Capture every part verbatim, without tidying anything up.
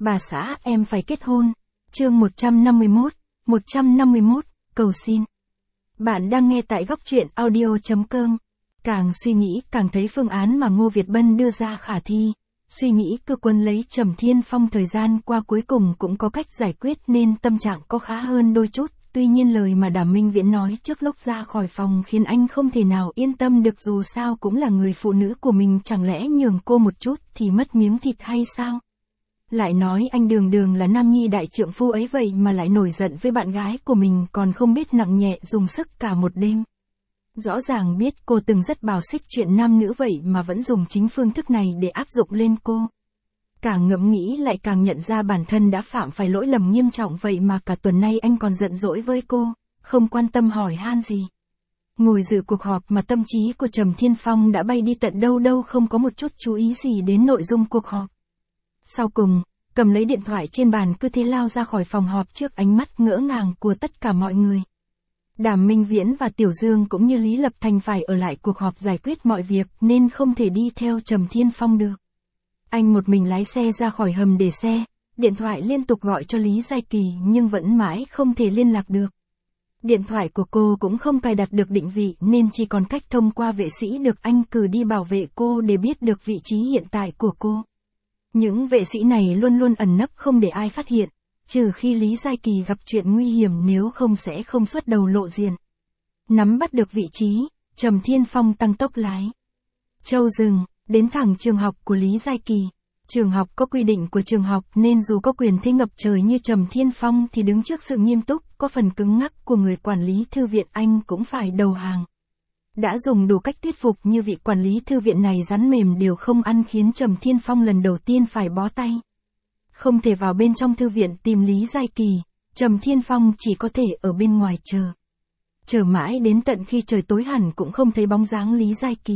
Bà xã em phải kết hôn. Chương một trăm năm mươi mốt, một trăm năm mươi mốt, cầu xin. Bạn đang nghe tại góc truyện audio chấm com. Càng suy nghĩ càng thấy phương án mà Ngô Việt Bân đưa ra khả thi. Suy nghĩ cơ quân lấy Trầm Thiên Phong thời gian qua cuối cùng cũng có cách giải quyết nên tâm trạng có khá hơn đôi chút. Tuy nhiên lời mà Đàm Minh Viễn nói trước lúc ra khỏi phòng khiến anh không thể nào yên tâm được, dù sao cũng là người phụ nữ của mình, chẳng lẽ nhường cô một chút thì mất miếng thịt hay sao? Lại nói anh đường đường là nam nhi đại trượng phu ấy vậy mà lại nổi giận với bạn gái của mình, còn không biết nặng nhẹ dùng sức cả một đêm. Rõ ràng biết cô từng rất bảo xích chuyện nam nữ vậy mà vẫn dùng chính phương thức này để áp dụng lên cô. Càng ngẫm nghĩ lại càng nhận ra bản thân đã phạm phải lỗi lầm nghiêm trọng, vậy mà cả tuần nay anh còn giận dỗi với cô, không quan tâm hỏi han gì. Ngồi dự cuộc họp mà tâm trí của Trầm Thiên Phong đã bay đi tận đâu đâu, không có một chút chú ý gì đến nội dung cuộc họp. Sau cùng, cầm lấy điện thoại trên bàn cứ thế lao ra khỏi phòng họp trước ánh mắt ngỡ ngàng của tất cả mọi người. Đàm Minh Viễn và Tiểu Dương cũng như Lý Lập Thành phải ở lại cuộc họp giải quyết mọi việc nên không thể đi theo Trầm Thiên Phong được. Anh một mình lái xe ra khỏi hầm để xe, điện thoại liên tục gọi cho Lý Giai Kỳ nhưng vẫn mãi không thể liên lạc được. Điện thoại của cô cũng không cài đặt được định vị nên chỉ còn cách thông qua vệ sĩ được anh cử đi bảo vệ cô để biết được vị trí hiện tại của cô. Những vệ sĩ này luôn luôn ẩn nấp không để ai phát hiện, trừ khi Lý Giai Kỳ gặp chuyện nguy hiểm, nếu không sẽ không xuất đầu lộ diện. Nắm bắt được vị trí, Trầm Thiên Phong tăng tốc lái. Châu dừng, đến thẳng trường học của Lý Giai Kỳ. Trường học có quy định của trường học nên dù có quyền thế ngập trời như Trầm Thiên Phong thì đứng trước sự nghiêm túc, có phần cứng ngắc của người quản lý thư viện anh cũng phải đầu hàng. Đã dùng đủ cách thuyết phục như vị quản lý thư viện này rắn mềm đều không ăn khiến Trầm Thiên Phong lần đầu tiên phải bó tay. Không thể vào bên trong thư viện tìm Lý Giai Kỳ, Trầm Thiên Phong chỉ có thể ở bên ngoài chờ. Chờ mãi đến tận khi trời tối hẳn cũng không thấy bóng dáng Lý Giai Kỳ.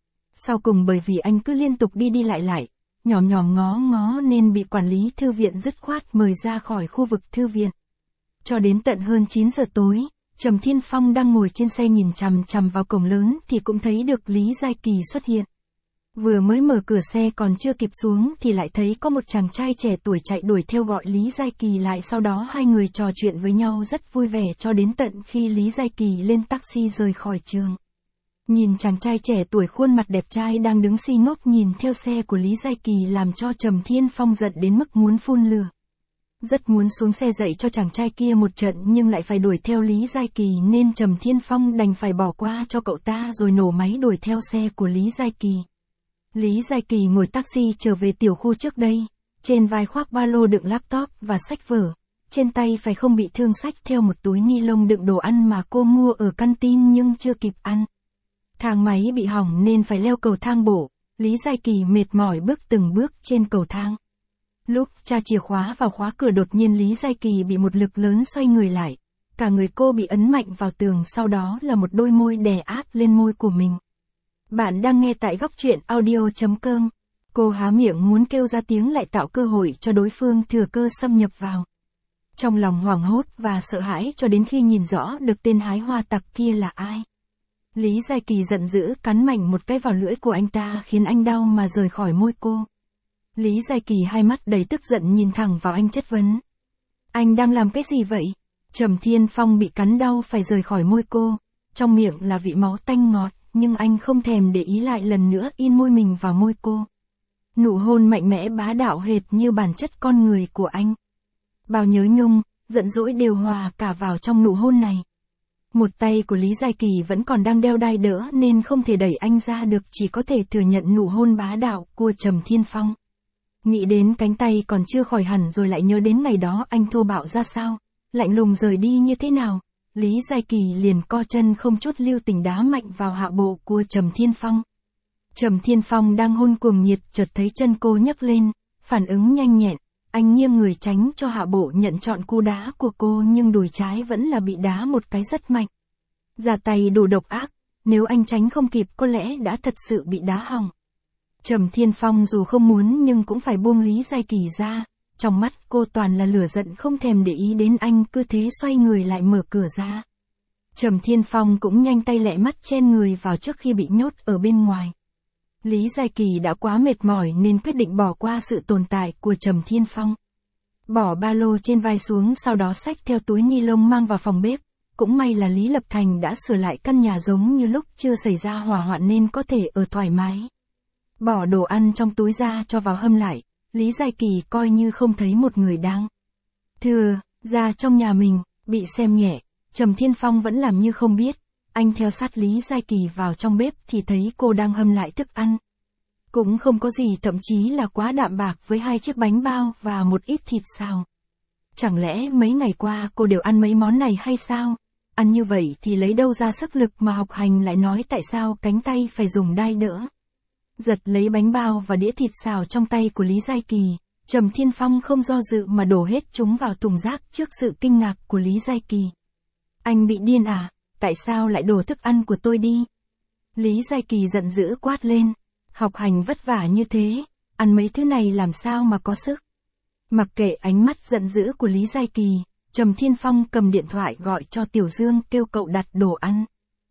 Sau cùng bởi vì anh cứ liên tục đi đi lại lại, nhòm nhòm ngó ngó nên bị quản lý thư viện dứt khoát mời ra khỏi khu vực thư viện. Cho đến tận hơn chín giờ tối, Trầm Thiên Phong đang ngồi trên xe nhìn chằm chằm vào cổng lớn thì cũng thấy được Lý Giai Kỳ xuất hiện. Vừa mới mở cửa xe còn chưa kịp xuống thì lại thấy có một chàng trai trẻ tuổi chạy đuổi theo gọi Lý Giai Kỳ lại, sau đó hai người trò chuyện với nhau rất vui vẻ cho đến tận khi Lý Giai Kỳ lên taxi rời khỏi trường. Nhìn chàng trai trẻ tuổi khuôn mặt đẹp trai đang đứng si ngốc nhìn theo xe của Lý Giai Kỳ làm cho Trầm Thiên Phong giận đến mức muốn phun lửa. Rất muốn xuống xe dạy cho chàng trai kia một trận nhưng lại phải đuổi theo Lý Giai Kỳ nên Trầm Thiên Phong đành phải bỏ qua cho cậu ta rồi nổ máy đuổi theo xe của Lý Giai Kỳ. Lý Giai Kỳ ngồi taxi trở về tiểu khu trước đây, trên vai khoác ba lô đựng laptop và sách vở, trên tay phải không bị thương xách theo một túi ni lông đựng đồ ăn mà cô mua ở canteen nhưng chưa kịp ăn. Thang máy bị hỏng nên phải leo cầu thang bộ, Lý Giai Kỳ mệt mỏi bước từng bước trên cầu thang. Lúc tra chìa khóa vào khóa cửa đột nhiên Lý Giai Kỳ bị một lực lớn xoay người lại, cả người cô bị ấn mạnh vào tường, sau đó là một đôi môi đè áp lên môi của mình. Bạn đang nghe tại góc truyện audio chấm com. Cô há miệng muốn kêu ra tiếng lại tạo cơ hội cho đối phương thừa cơ xâm nhập vào. Trong lòng hoảng hốt và sợ hãi cho đến khi nhìn rõ được tên hái hoa tặc kia là ai. Lý Giai Kỳ giận dữ cắn mạnh một cái vào lưỡi của anh ta khiến anh đau mà rời khỏi môi cô. Lý Giai Kỳ hai mắt đầy tức giận nhìn thẳng vào anh chất vấn. Anh đang làm cái gì vậy? Trầm Thiên Phong bị cắn đau phải rời khỏi môi cô, trong miệng là vị máu tanh ngọt, nhưng anh không thèm để ý lại lần nữa in môi mình vào môi cô. Nụ hôn mạnh mẽ bá đạo hệt như bản chất con người của anh. Bao nhớ nhung, giận dỗi đều hòa cả vào trong nụ hôn này. Một tay của Lý Giai Kỳ vẫn còn đang đeo đai đỡ nên không thể đẩy anh ra được, chỉ có thể thừa nhận nụ hôn bá đạo của Trầm Thiên Phong. Nghĩ đến cánh tay còn chưa khỏi hẳn rồi lại nhớ đến ngày đó anh thô bạo ra sao, lạnh lùng rời đi như thế nào, Lý Giai Kỳ liền co chân không chút lưu tình đá mạnh vào hạ bộ của Trầm Thiên Phong. Trầm Thiên Phong đang hôn cuồng nhiệt chợt thấy chân cô nhấc lên, phản ứng nhanh nhẹn, anh nghiêng người tránh cho hạ bộ nhận trọn cú đá của cô nhưng đùi trái vẫn là bị đá một cái rất mạnh. Ra tay đủ độc ác, nếu anh tránh không kịp có lẽ đã thật sự bị đá hỏng. Trầm Thiên Phong dù không muốn nhưng cũng phải buông Lý Giai Kỳ ra, trong mắt cô toàn là lửa giận không thèm để ý đến anh, cứ thế xoay người lại mở cửa ra. Trầm Thiên Phong cũng nhanh tay lẹ mắt chen người vào trước khi bị nhốt ở bên ngoài. Lý Giai Kỳ đã quá mệt mỏi nên quyết định bỏ qua sự tồn tại của Trầm Thiên Phong. bỏ ba lô trên vai xuống sau đó xách theo túi ni lông mang vào phòng bếp. Cũng may là Lý Lập Thành đã sửa lại căn nhà giống như lúc chưa xảy ra hỏa hoạn nên có thể ở thoải mái. Bỏ đồ ăn trong túi ra cho vào hâm lại, Lý Giai Kỳ coi như không thấy một người đang thừa ra trong nhà mình, bị xem nhẹ, Trầm Thiên Phong vẫn làm như không biết. Anh theo sát Lý Giai Kỳ vào trong bếp thì thấy cô đang hâm lại thức ăn. Cũng không có gì, thậm chí là quá đạm bạc với hai chiếc bánh bao và một ít thịt xào. Chẳng lẽ mấy ngày qua cô đều ăn mấy món này hay sao? Ăn như vậy thì lấy đâu ra sức lực mà học hành lại nói tại sao cánh tay phải dùng đai đỡ. Giật lấy bánh bao và đĩa thịt xào trong tay của Lý Giai Kỳ, Trầm Thiên Phong không do dự mà đổ hết chúng vào thùng rác trước sự kinh ngạc của Lý Giai Kỳ. Anh bị điên à? Tại sao lại đổ thức ăn của tôi đi? Lý Giai Kỳ giận dữ quát lên. Học hành vất vả như thế, ăn mấy thứ này làm sao mà có sức? Mặc kệ ánh mắt giận dữ của Lý Giai Kỳ, Trầm Thiên Phong cầm điện thoại gọi cho Tiểu Dương kêu cậu đặt đồ ăn.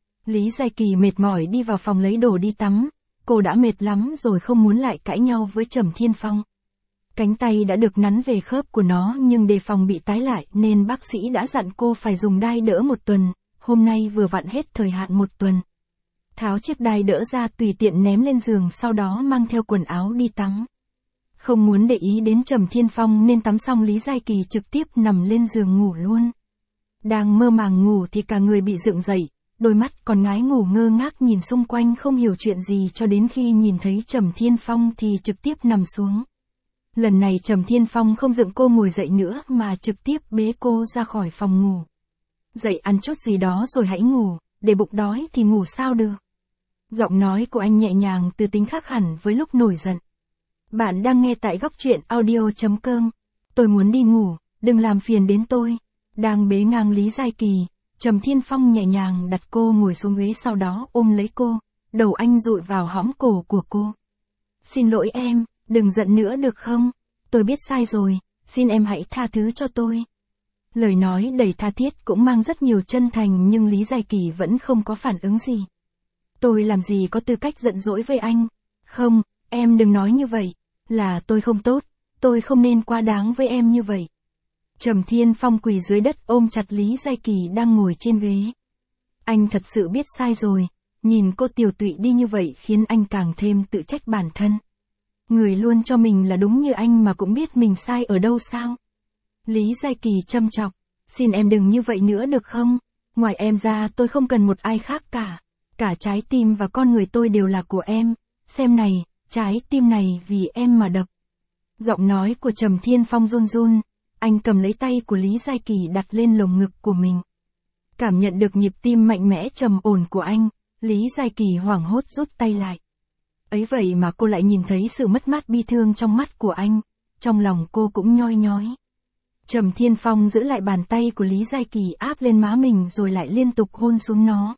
Lý Giai Kỳ mệt mỏi đi vào phòng lấy đồ đi tắm, cô đã mệt lắm rồi không muốn lại cãi nhau với Trầm Thiên Phong. Cánh tay đã được nắn về khớp của nó nhưng đề phòng bị tái lại nên bác sĩ đã dặn cô phải dùng đai đỡ một tuần, hôm nay vừa vặn hết thời hạn một tuần. Tháo chiếc đai đỡ ra tùy tiện ném lên giường sau đó mang theo quần áo đi tắm. Không muốn để ý đến Trầm Thiên Phong nên tắm xong Lý Giai Kỳ trực tiếp nằm lên giường ngủ luôn. Đang mơ màng ngủ thì cả người bị dựng dậy, đôi mắt còn ngái ngủ ngơ ngác nhìn xung quanh không hiểu chuyện gì cho đến khi nhìn thấy Trầm Thiên Phong thì trực tiếp nằm xuống. Lần này Trầm Thiên Phong không dựng cô ngồi dậy nữa mà trực tiếp bế cô ra khỏi phòng ngủ. Dậy ăn chút gì đó rồi hãy ngủ, để bụng đói thì ngủ sao được. Giọng nói của anh nhẹ nhàng từ tính khác hẳn với lúc nổi giận. Bạn đang nghe tại góc truyện audio chấm com. Tôi muốn đi ngủ, đừng làm phiền đến tôi. Đang bế ngang Lý Giai Kỳ, Trầm Thiên Phong nhẹ nhàng đặt cô ngồi xuống ghế sau đó ôm lấy cô, đầu anh dụi vào hõm cổ của cô. Xin lỗi em, đừng giận nữa được không? Tôi biết sai rồi, xin em hãy tha thứ cho tôi. Lời nói đầy tha thiết cũng mang rất nhiều chân thành nhưng Lý Giai Kỳ vẫn không có phản ứng gì. Tôi làm gì có tư cách giận dỗi với anh? Không, em đừng nói như vậy, là tôi không tốt, tôi không nên quá đáng với em như vậy. Trầm Thiên Phong quỳ dưới đất ôm chặt Lý Giai Kỳ đang ngồi trên ghế. Anh thật sự biết sai rồi, nhìn cô tiều tụy đi như vậy khiến anh càng thêm tự trách bản thân. Người luôn cho mình là đúng như anh mà cũng biết mình sai ở đâu sao? Lý Giai Kỳ châm chọc, xin em đừng như vậy nữa được không? Ngoài em ra tôi không cần một ai khác cả. Cả trái tim và con người tôi đều là của em. Xem này, trái tim này vì em mà đập. Giọng nói của Trầm Thiên Phong run run, anh cầm lấy tay của Lý Giai Kỳ đặt lên lồng ngực của mình. Cảm nhận được nhịp tim mạnh mẽ trầm ổn của anh, Lý Giai Kỳ hoảng hốt rút tay lại. Ấy vậy mà cô lại nhìn thấy sự mất mát bi thương trong mắt của anh, trong lòng cô cũng nhoi nhói. Trầm Thiên Phong giữ lại bàn tay của Lý Giai Kỳ áp lên má mình rồi lại liên tục hôn xuống nó.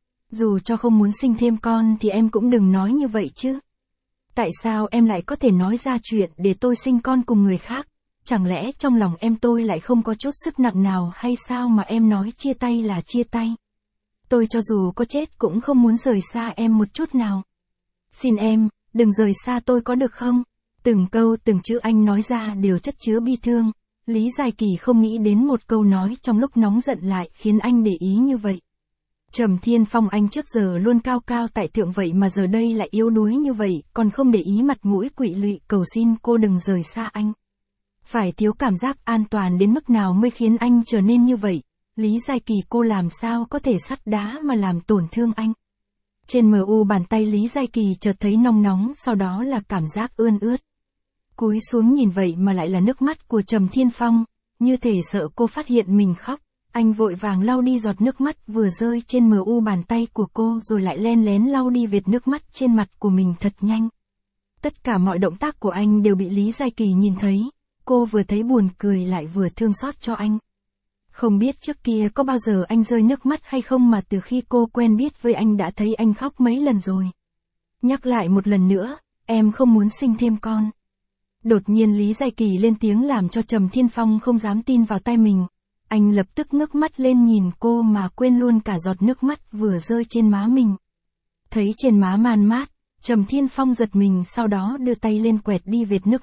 Dù cho không muốn sinh thêm con thì em cũng đừng nói như vậy chứ. Tại sao em lại có thể nói ra chuyện để tôi sinh con cùng người khác? Chẳng lẽ trong lòng em tôi lại không có chút sức nặng nào hay sao mà em nói chia tay là chia tay? Tôi cho dù có chết cũng không muốn rời xa em một chút nào. Xin em, đừng rời xa tôi có được không? Từng câu từng chữ anh nói ra đều chất chứa bi thương. Lý Giai Kỳ không nghĩ đến một câu nói trong lúc nóng giận lại khiến anh để ý như vậy. Trầm Thiên Phong anh trước giờ luôn cao cao tại thượng vậy mà giờ đây lại yếu đuối như vậy, còn không để ý mặt mũi quỵ lụy cầu xin cô đừng rời xa anh. Phải thiếu cảm giác an toàn đến mức nào mới khiến anh trở nên như vậy? Lý Giai Kỳ cô làm sao có thể sắt đá mà làm tổn thương anh? Trên mờ u bàn tay Lý Giai Kỳ chợt thấy nóng nóng, sau đó là cảm giác ươn ướt. Cúi xuống nhìn vậy mà lại là nước mắt của Trầm Thiên Phong, như thể sợ cô phát hiện mình khóc. Anh vội vàng lau đi giọt nước mắt vừa rơi trên mờ u bàn tay của cô rồi lại len lén lau đi vệt nước mắt trên mặt của mình thật nhanh. Tất cả mọi động tác của anh đều bị Lý Giai Kỳ nhìn thấy, cô vừa thấy buồn cười lại vừa thương xót cho anh. Không biết trước kia có bao giờ anh rơi nước mắt hay không mà từ khi cô quen biết với anh đã thấy anh khóc mấy lần rồi. Nhắc lại một lần nữa, em không muốn sinh thêm con. Đột nhiên Lý Giai Kỳ lên tiếng làm cho Trầm Thiên Phong không dám tin vào tai mình. Anh lập tức ngước mắt lên nhìn cô mà quên luôn cả giọt nước mắt vừa rơi trên má mình. Thấy trên má man mát, Trầm Thiên Phong giật mình sau đó đưa tay lên quẹt đi vệt nước mắt,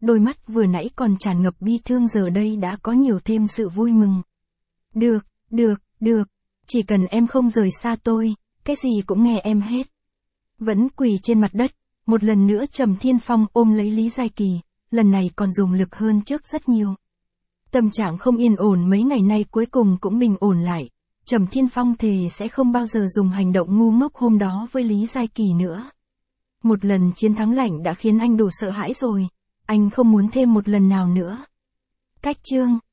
đôi mắt vừa nãy còn tràn ngập bi thương giờ đây đã có nhiều thêm sự vui mừng. Được, được, được, chỉ cần em không rời xa tôi, cái gì cũng nghe em hết. Vẫn quỳ trên mặt đất, một lần nữa Trầm Thiên Phong ôm lấy Lý Giai Kỳ, lần này còn dùng lực hơn trước rất nhiều. Tâm trạng không yên ổn mấy ngày nay cuối cùng cũng bình ổn lại. Trầm Thiên Phong thề sẽ không bao giờ dùng hành động ngu ngốc hôm đó với Lý Giai Kỳ nữa. Một lần chiến thắng lạnh đã khiến anh đủ sợ hãi rồi, anh không muốn thêm một lần nào nữa. Cách chương